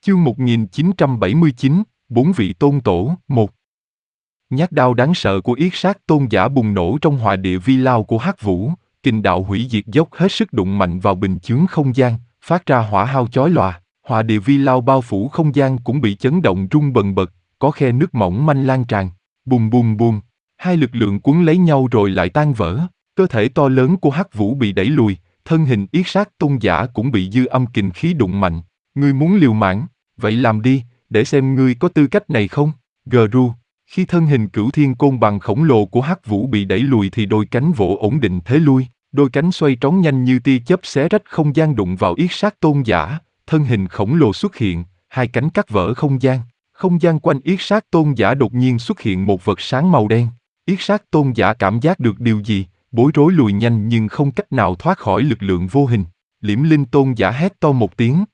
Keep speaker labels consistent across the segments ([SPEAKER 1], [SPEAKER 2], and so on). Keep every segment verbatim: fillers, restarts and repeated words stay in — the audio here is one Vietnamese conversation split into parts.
[SPEAKER 1] Chương một nghìn chín trăm bảy mươi chín, Bốn vị tôn tổ, một. Nhát đao đáng sợ của yết sát tôn giả bùng nổ trong hỏa địa vi lao của Hắc Vũ, kình đạo hủy diệt dốc hết sức đụng mạnh vào bình chướng không gian, phát ra hỏa hao chói lòa. Hỏa địa vi lao bao phủ không gian cũng bị chấn động rung bần bật, có khe nước mỏng manh lan tràn. Bùm bùm bùm, hai lực lượng cuốn lấy nhau rồi lại tan vỡ. Cơ thể to lớn của Hắc Vũ bị đẩy lùi, thân hình yết sát tôn giả cũng bị dư âm kình khí đụng mạnh. Ngươi muốn liều mạng? Vậy làm đi, để xem ngươi có tư cách này không? Gru. Khi thân hình cửu thiên côn bằng khổng lồ của Hắc Vũ bị đẩy lùi thì đôi cánh vỗ ổn định thế lui, đôi cánh xoay tròn nhanh như tia chớp xé rách không gian đụng vào yết sát tôn giả, thân hình khổng lồ xuất hiện, hai cánh cắt vỡ không gian. Không gian quanh yết sát tôn giả đột nhiên xuất hiện một vật sáng màu đen. Yết sát tôn giả cảm giác được điều gì, bối rối lùi nhanh nhưng không cách nào thoát khỏi lực lượng vô hình. Liễm Linh tôn giả hét to một tiếng.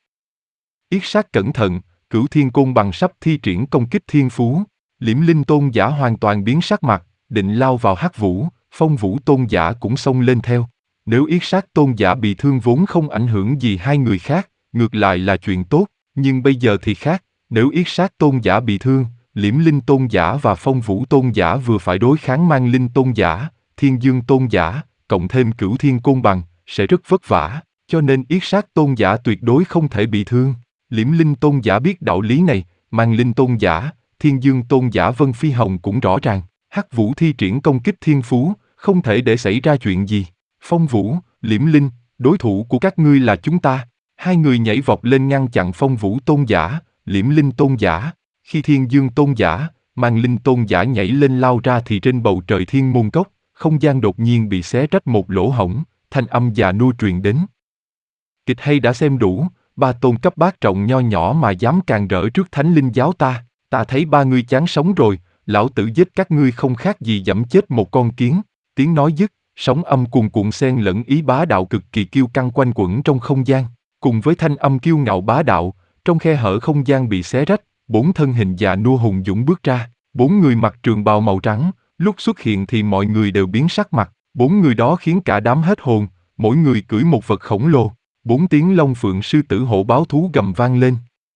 [SPEAKER 1] Yết sát cẩn thận, cửu thiên côn bằng sắp thi triển công kích thiên phú. Liễm Linh tôn giả hoàn toàn biến sắc mặt, định lao vào Hắc Vũ, Phong Vũ tôn giả cũng xông lên theo. Nếu yết sát tôn giả bị thương vốn không ảnh hưởng gì hai người khác, ngược lại là chuyện tốt, nhưng bây giờ thì khác, nếu yết sát tôn giả bị thương, Liễm Linh tôn giả và Phong Vũ tôn giả vừa phải đối kháng Mang Linh tôn giả, Thiên Dương tôn giả, cộng thêm cửu thiên côn bằng, sẽ rất vất vả, cho nên yết sát tôn giả tuyệt đối không thể bị thương. Liễm Linh tôn giả biết đạo lý này, Mang Linh tôn giả, Thiên Dương tôn giả Vân Phi Hồng cũng rõ ràng. Hắc Vũ thi triển công kích thiên phú, không thể để xảy ra chuyện gì. Phong Vũ, Liễm Linh, đối thủ của các ngươi là chúng ta. Hai người nhảy vọt lên ngăn chặn Phong Vũ tôn giả, Liễm Linh tôn giả. Khi Thiên Dương tôn giả, Mang Linh tôn giả nhảy lên lao ra thì trên bầu trời thiên môn cốc, không gian đột nhiên bị xé rách một lỗ hổng, thanh âm già nua truyền đến. Kịch hay đã xem đủ, ba tôn cấp bát trọng nho nhỏ mà dám càn rỡ trước Thánh Linh giáo ta, ta thấy ba ngươi chán sống rồi, lão tử giết các ngươi không khác gì giẫm chết một con kiến. Tiếng nói dứt, sóng âm cuồn cuộn xen lẫn ý bá đạo cực kỳ kiêu căng quanh quẩn trong không gian, cùng với thanh âm kiêu ngạo bá đạo, trong khe hở không gian bị xé rách, bốn thân hình già nua hùng dũng bước ra, bốn người mặc trường bào màu trắng, lúc xuất hiện thì mọi người đều biến sắc mặt, bốn người đó khiến cả đám hết hồn, mỗi người cưỡi một vật khổng lồ, bốn tiếng long phượng sư tử hổ báo thú gầm vang lên.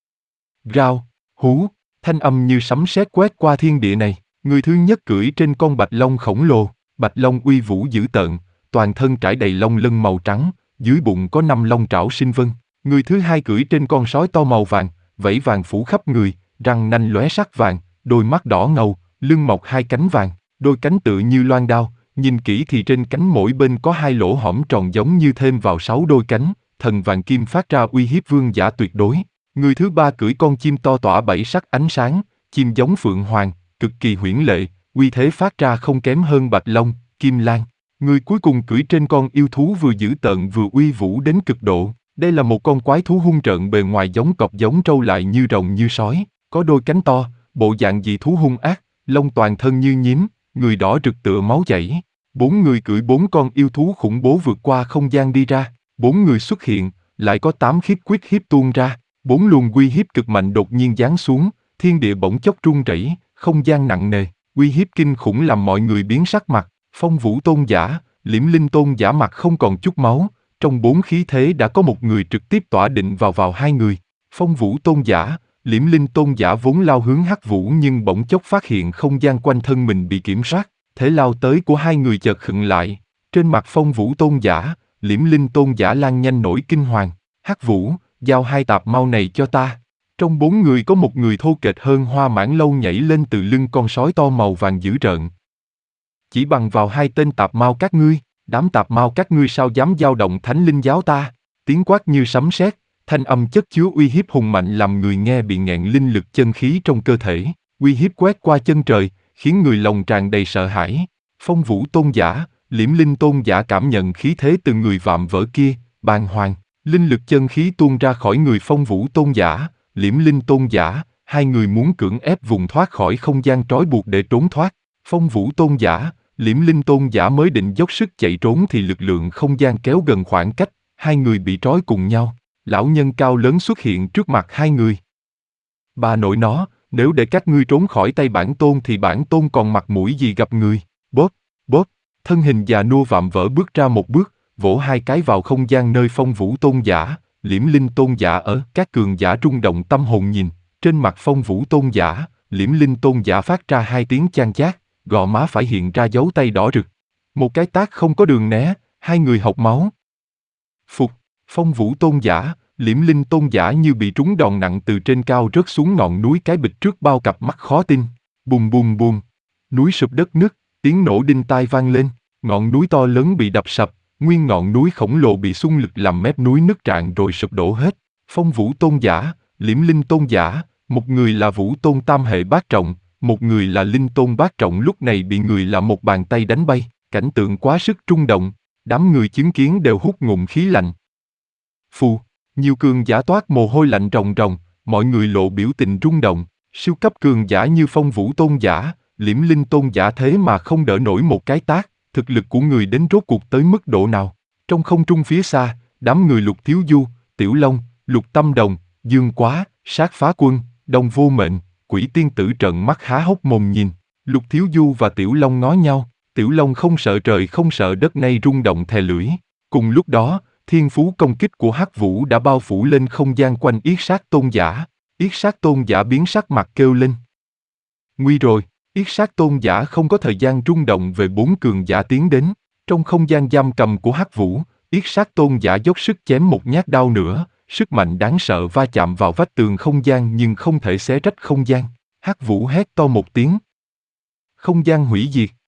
[SPEAKER 1] Rao, hú, thanh âm như sấm sét quét qua thiên địa này, người thứ nhất cưỡi trên con bạch long khổng lồ, bạch long uy vũ dữ tợn, toàn thân trải đầy lông lân màu trắng, dưới bụng có năm long trảo sinh vân. Người thứ hai cưỡi trên con sói to màu vàng, vảy vàng phủ khắp người, răng nanh lóe sắc vàng, đôi mắt đỏ ngầu, lưng mọc hai cánh vàng, đôi cánh tựa như loan đao, nhìn kỹ thì trên cánh mỗi bên có hai lỗ hõm tròn giống như thêm vào sáu đôi cánh, thần vàng kim phát ra uy hiếp vương giả tuyệt đối. Người thứ ba cưỡi con chim to tỏa bảy sắc ánh sáng, chim giống phượng hoàng, cực kỳ huyễn lệ, uy thế phát ra không kém hơn bạch long, kim lan. Người cuối cùng cưỡi trên con yêu thú vừa dữ tợn vừa uy vũ đến cực độ. Đây là một con quái thú hung trợn bề ngoài giống cọp giống trâu lại như rồng như sói, có đôi cánh to, bộ dạng dị thú hung ác, lông toàn thân như nhím, người đỏ rực tựa máu chảy. Bốn người cưỡi bốn con yêu thú khủng bố vượt qua không gian đi ra, bốn người xuất hiện, lại có tám khiếp quyết hiếp tuôn ra, bốn luồng uy hiếp cực mạnh đột nhiên giáng xuống, thiên địa bỗng chốc rung rẩy, không gian nặng nề, uy hiếp kinh khủng làm mọi người biến sắc mặt. Phong Vũ tôn giả, Liễm Linh tôn giả mặt không còn chút máu, trong bốn khí thế đã có một người trực tiếp tỏa định vào vào hai người. Phong Vũ tôn giả, Liễm Linh tôn giả vốn lao hướng Hắc Vũ nhưng bỗng chốc phát hiện không gian quanh thân mình bị kiểm soát, thế lao tới của hai người chợt khựng lại. Trên mặt Phong Vũ tôn giả, Liễm Linh tôn giả lan nhanh nổi kinh hoàng. Hắc Vũ, giao hai tạp mao này cho ta. Trong bốn người có một người thô kệch hơn Hoa Mãn Lâu nhảy lên từ lưng con sói to màu vàng dữ rợn. Chỉ bằng vào hai tên tạp mao các ngươi, đám tạp mao các ngươi sao dám dao động Thánh Linh giáo ta? Tiếng quát như sấm sét, thanh âm chất chứa uy hiếp hùng mạnh làm người nghe bị nghẹn linh lực chân khí trong cơ thể. Uy hiếp quét qua chân trời, khiến người lòng tràn đầy sợ hãi. Phong Vũ tôn giả, Liễm Linh tôn giả cảm nhận khí thế từ người vạm vỡ kia, bàng hoàng. Linh lực chân khí tuôn ra khỏi người Phong Vũ tôn giả, Liễm Linh tôn giả, hai người muốn cưỡng ép vùng thoát khỏi không gian trói buộc để trốn thoát. Phong Vũ tôn giả, Liễm Linh tôn giả mới định dốc sức chạy trốn thì lực lượng không gian kéo gần khoảng cách, hai người bị trói cùng nhau. Lão nhân cao lớn xuất hiện trước mặt hai người. Bà nội nó, nếu để các ngươi trốn khỏi tay bản tôn thì bản tôn còn mặt mũi gì gặp người. Bóp, bóp, thân hình già nua vạm vỡ bước ra một bước, vỗ hai cái vào không gian nơi Phong Vũ tôn giả, Liễm Linh Tôn Giả ở, các cường giả rung động tâm hồn nhìn, trên mặt Phong Vũ Tôn Giả, Liễm Linh Tôn Giả phát ra hai tiếng chan chát, gò má phải hiện ra dấu tay đỏ rực. Một cái tát không có đường né, hai người học máu. Phục, Phong Vũ Tôn Giả, Liễm Linh Tôn Giả như bị trúng đòn nặng từ trên cao rớt xuống ngọn núi cái bịch trước bao cặp mắt khó tin. Bùm bùm bùm, núi sụp đất nứt, tiếng nổ đinh tai vang lên, ngọn núi to lớn bị đập sập, nguyên ngọn núi khổng lồ bị xung lực làm mép núi nứt rạn rồi sụp đổ hết. Phong Vũ Tôn Giả, Liễm Linh Tôn Giả, một người là Vũ Tôn tam hệ bát trọng, một người là Linh Tôn bát trọng lúc này bị người là một bàn tay đánh bay, cảnh tượng quá sức rung động, đám người chứng kiến đều hút ngụm khí lạnh. Phù, nhiều cường giả toát mồ hôi lạnh ròng ròng, mọi người lộ biểu tình rung động, siêu cấp cường giả như Phong Vũ Tôn Giả, Liễm Linh Tôn Giả thế mà không đỡ nổi một cái tát, thực lực của người đến rốt cuộc tới mức độ nào. Trong không trung phía xa, đám người Lục Thiếu Du, Tiểu Long, Lục Tâm Đồng, Dương Quá, Sát Phá Quân, Đông Vô Mệnh, Quỷ Tiên Tử trợn mắt há hốc mồm nhìn. Lục Thiếu Du và Tiểu Long ngó nhau, Tiểu Long không sợ trời không sợ đất nay rung động thè lưỡi. Cùng lúc đó, thiên phú công kích của Hắc Vũ đã bao phủ lên không gian quanh Yết Sát Tôn Giả. Yết Sát Tôn Giả biến sắc mặt kêu lên. Nguy rồi, Yết Sát Tôn Giả không có thời gian rung động về bốn cường giả tiến đến. Trong không gian giam cầm của Hắc Vũ, Yết Sát Tôn Giả dốc sức chém một nhát đao nữa, sức mạnh đáng sợ va chạm vào vách tường không gian nhưng không thể xé rách không gian. Hắc Vũ hét to một tiếng. Không gian hủy diệt.